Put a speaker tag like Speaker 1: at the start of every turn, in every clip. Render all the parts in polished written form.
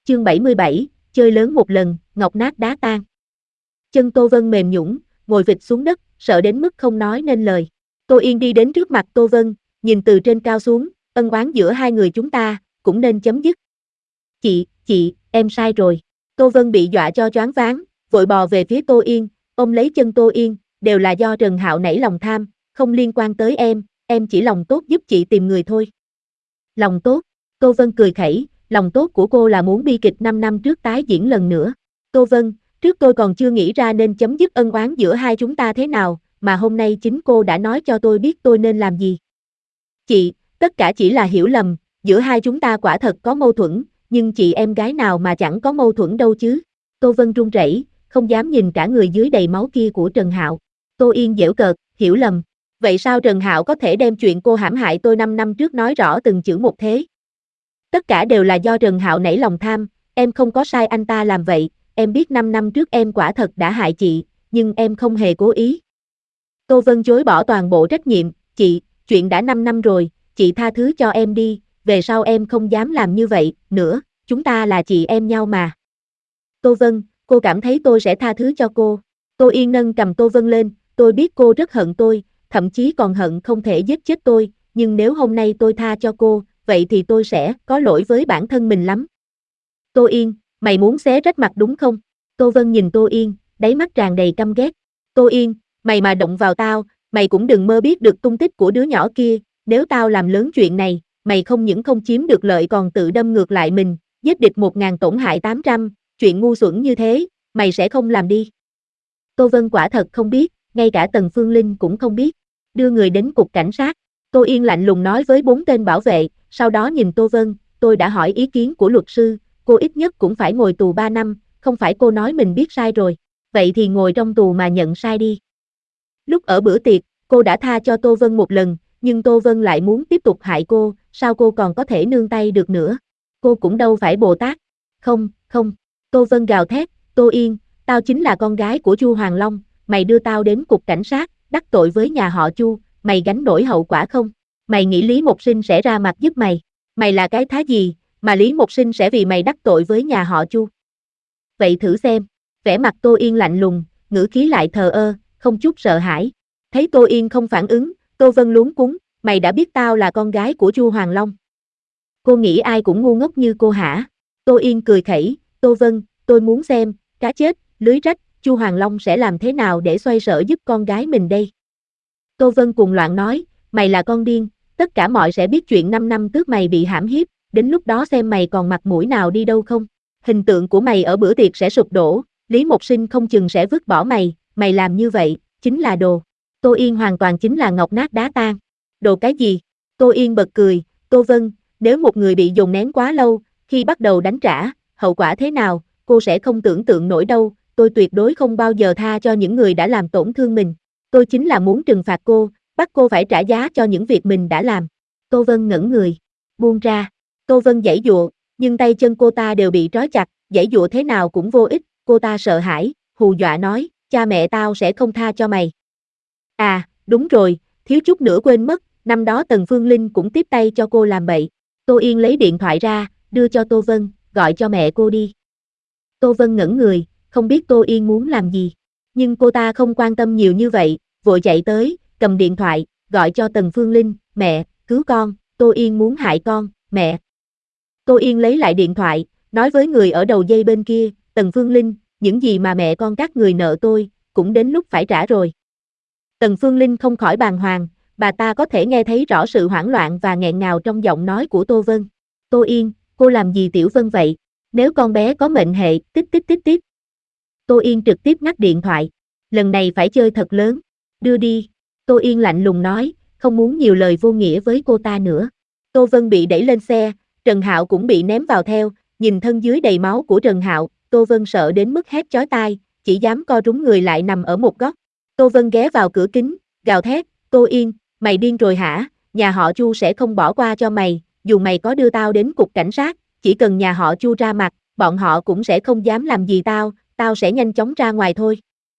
Speaker 1: Chương 77, chơi lớn một lần, ngọc nát đá tan. Chân Tô Vân mềm nhũn, ngồi phịch xuống đất, sợ đến mức không nói nên lời. Tô Yên đi đến trước mặt Tô Vân, nhìn từ trên cao xuống, ân oán giữa hai người chúng ta, cũng nên chấm dứt. Chị, em sai rồi. Tô Vân bị dọa cho choáng váng, vội bò về phía Tô Yên, ôm lấy chân Tô Yên, đều là do Trần Hạo nảy lòng tham, không liên quan tới em chỉ lòng tốt giúp chị tìm người thôi. Lòng tốt, Tô Vân cười khẩy, lòng tốt của cô là muốn bi kịch 5 năm trước tái diễn lần nữa. Tô Vân, trước tôi còn chưa nghĩ ra nên chấm dứt ân oán giữa hai chúng ta thế nào, mà hôm nay chính cô đã nói cho tôi biết tôi nên làm gì. Chị, tất cả chỉ là hiểu lầm, giữa hai chúng ta quả thật có mâu thuẫn, nhưng chị em gái nào mà chẳng có mâu thuẫn đâu chứ. Tô Vân run rẩy, không dám nhìn cả người dưới đầy máu kia của Trần Hạo. Tô Yên giễu cợt, hiểu lầm. Vậy sao Trần Hạo có thể đem chuyện cô hãm hại tôi 5 năm trước nói rõ từng chữ một thế? Tất cả đều là do Trần Hạo nảy lòng tham, em không có sai anh ta làm vậy, em biết 5 năm trước em quả thật đã hại chị, nhưng em không hề cố ý. Tô Vân chối bỏ toàn bộ trách nhiệm, chị, chuyện đã 5 năm rồi, chị tha thứ cho em đi, về sau em không dám làm như vậy, nữa, chúng ta là chị em nhau mà. Tô Vân, cô cảm thấy tôi sẽ tha thứ cho cô. Tô Yên nâng cầm Tô Vân lên, tôi biết cô rất hận tôi, thậm chí còn hận không thể giết chết tôi, nhưng nếu hôm nay tôi tha cho cô, vậy thì tôi sẽ có lỗi với bản thân mình lắm. Tô Yên, mày muốn xé rách mặt đúng không? Tô Vân nhìn Tô Yên, đáy mắt tràn đầy căm ghét. Tô Yên, mày mà động vào tao, mày cũng đừng mơ biết được tung tích của đứa nhỏ kia, nếu tao làm lớn chuyện này, mày không những không chiếm được lợi còn tự đâm ngược lại mình, giết địch 1000 tổn hại 800, chuyện ngu xuẩn như thế, mày sẽ không làm đi. Tô Vân quả thật không biết, ngay cả Tần Phương Linh cũng không biết. Đưa người đến cục cảnh sát. Tô Yên lạnh lùng nói với 4 tên bảo vệ, sau đó nhìn Tô Vân, tôi đã hỏi ý kiến của luật sư, cô ít nhất cũng phải ngồi tù 3 năm, không phải cô nói mình biết sai rồi, vậy thì ngồi trong tù mà nhận sai đi. Lúc ở bữa tiệc, cô đã tha cho Tô Vân một lần, nhưng Tô Vân lại muốn tiếp tục hại cô, sao cô còn có thể nương tay được nữa? Cô cũng đâu phải Bồ Tát. Không, Tô Vân gào thét, Tô Yên, tao chính là con gái của Chu Hoàng Long, mày đưa tao đến cục cảnh sát, đắc tội với nhà họ Chu, mày gánh nổi hậu quả không? Mày nghĩ Lý Mộc Sinh sẽ ra mặt giúp mày? Mày là cái thá gì, mà Lý Mộc Sinh sẽ vì mày đắc tội với nhà họ Chu? Vậy thử xem. Vẻ mặt Tô Yên lạnh lùng, ngữ khí lại thờ ơ, không chút sợ hãi. Thấy Tô Yên không phản ứng, Tô Vân luống cuống, mày đã biết tao là con gái của Chu Hoàng Long. Cô nghĩ ai cũng ngu ngốc như cô hả? Tô Yên cười khẩy, Tô Vân, tôi muốn xem, cá chết, lưới rách, Chu Hoàng Long sẽ làm thế nào để xoay sở giúp con gái mình đây? Tô Vân cuồng loạn nói, mày là con điên, tất cả mọi sẽ biết chuyện 5 năm trước mày bị hãm hiếp, đến lúc đó xem mày còn mặt mũi nào đi đâu không? Hình tượng của mày ở bữa tiệc sẽ sụp đổ, Lý Mộc Sinh không chừng sẽ vứt bỏ mày, mày làm như vậy, chính là đồ. Tô Yên hoàn toàn chính là ngọc nát đá tan. Đồ cái gì? Tô Yên bật cười, Tô Vân, nếu một người bị dồn nén quá lâu, khi bắt đầu đánh trả, hậu quả thế nào, cô sẽ không tưởng tượng nổi đâu, tôi tuyệt đối không bao giờ tha cho những người đã làm tổn thương mình. Tôi chính là muốn trừng phạt cô, bắt cô phải trả giá cho những việc mình đã làm. Tô Vân ngẩn người, buông ra. Tô Vân giãy giụa, nhưng tay chân cô ta đều bị trói chặt, giãy giụa thế nào cũng vô ích, cô ta sợ hãi, hù dọa nói, cha mẹ tao sẽ không tha cho mày. À, đúng rồi, thiếu chút nữa quên mất, năm đó Tần Phương Linh cũng tiếp tay cho cô làm bậy. Tô Yên lấy điện thoại ra, đưa cho Tô Vân, gọi cho mẹ cô đi. Tô Vân ngẩn người, không biết Tô Yên muốn làm gì. Nhưng cô ta không quan tâm nhiều như vậy, vội chạy tới, cầm điện thoại, gọi cho Tần Phương Linh, mẹ, cứu con, Tô Yên muốn hại con, mẹ. Tô Yên lấy lại điện thoại, nói với người ở đầu dây bên kia, Tần Phương Linh, những gì mà mẹ con các người nợ tôi, cũng đến lúc phải trả rồi. Tần Phương Linh không khỏi bàng hoàng, bà ta có thể nghe thấy rõ sự hoảng loạn và nghẹn ngào trong giọng nói của Tô Vân. Tô Yên, cô làm gì Tiểu Vân vậy? Nếu con bé có mệnh hệ, tích. Tô Yên trực tiếp ngắt điện thoại. Lần này phải chơi thật lớn. Đưa đi. Tô Yên lạnh lùng nói, không muốn nhiều lời vô nghĩa với cô ta nữa. Tô Vân bị đẩy lên xe, Trần Hạo cũng bị ném vào theo, nhìn thân dưới đầy máu của Trần Hạo, Tô Vân sợ đến mức hét chói tai, chỉ dám co rúm người lại nằm ở một góc. Tô Vân ghé vào cửa kính, gào thét, Tô Yên, mày điên rồi hả? Nhà họ Chu sẽ không bỏ qua cho mày, dù mày có đưa tao đến cục cảnh sát, chỉ cần nhà họ Chu ra mặt, bọn họ cũng sẽ không dám làm gì tao sẽ nhanh chóng ra ngoài thôi.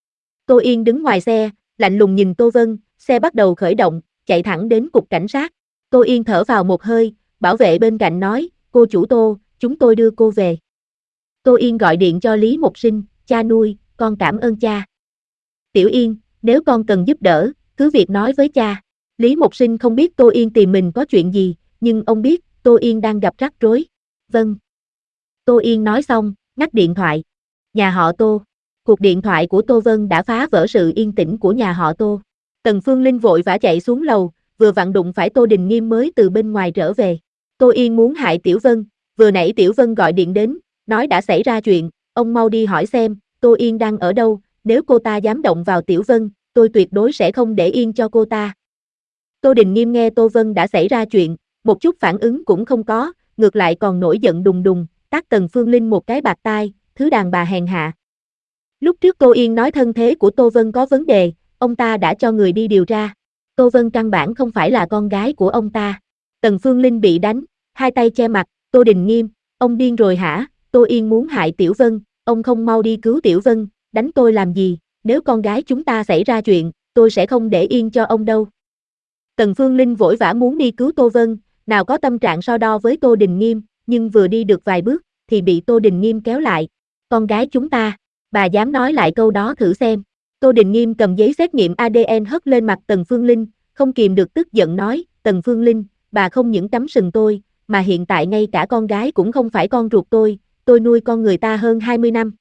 Speaker 1: Tô Yên đứng ngoài xe, lạnh lùng nhìn Tô Vân, xe bắt đầu khởi động, chạy thẳng đến cục cảnh sát. Tô Yên thở vào một hơi, bảo vệ bên cạnh nói, cô chủ Tô, chúng tôi đưa cô về. Tô Yên gọi điện cho Lý Mục Sinh, cha nuôi, con cảm ơn cha. Tiểu Yên, nếu con cần giúp đỡ, cứ việc nói với cha. Lý Mục Sinh không biết Tô Yên tìm mình có chuyện gì, nhưng ông biết, Tô Yên đang gặp rắc rối. Vâng. Tô Yên nói xong, ngắt điện thoại. Nhà họ Tô. Cuộc điện thoại của Tô Vân đã phá vỡ sự yên tĩnh của nhà họ Tô. Tần Phương Linh vội vã chạy xuống lầu, vừa vặn đụng phải Tô Đình Nghiêm mới từ bên ngoài trở về. Tô Yên muốn hại Tiểu Vân, vừa nãy Tiểu Vân gọi điện đến, nói đã xảy ra chuyện, ông mau đi hỏi xem, Tô Yên đang ở đâu, nếu cô ta dám động vào Tiểu Vân, tôi tuyệt đối sẽ không để yên cho cô ta. Tô Đình Nghiêm nghe Tô Vân đã xảy ra chuyện, một chút phản ứng cũng không có, ngược lại còn nổi giận đùng đùng, tát Tần Phương Linh một cái bạt tai, thứ đàn bà hèn hạ. Lúc trước Tô Yên nói thân thế của Tô Vân có vấn đề, ông ta đã cho người đi điều tra. Tô Vân căn bản không phải là con gái của ông ta. Tần Phương Linh bị đánh, hai tay che mặt, Tô Đình Nghiêm, ông điên rồi hả? Tô Yên muốn hại Tiểu Vân, ông không mau đi cứu Tiểu Vân, đánh tôi làm gì? Nếu con gái chúng ta xảy ra chuyện, tôi sẽ không để yên cho ông đâu. Tần Phương Linh vội vã muốn đi cứu Tô Vân, nào có tâm trạng so đo với Tô Đình Nghiêm, nhưng vừa đi được vài bước, thì bị Tô Đình Nghiêm kéo lại. Con gái chúng ta, bà dám nói lại câu đó thử xem. Tô Đình Nghiêm cầm giấy xét nghiệm ADN hất lên mặt Tần Phương Linh, không kìm được tức giận nói, Tần Phương Linh, bà không những cắm sừng tôi, mà hiện tại ngay cả con gái cũng không phải con ruột tôi nuôi con người ta hơn 20 năm.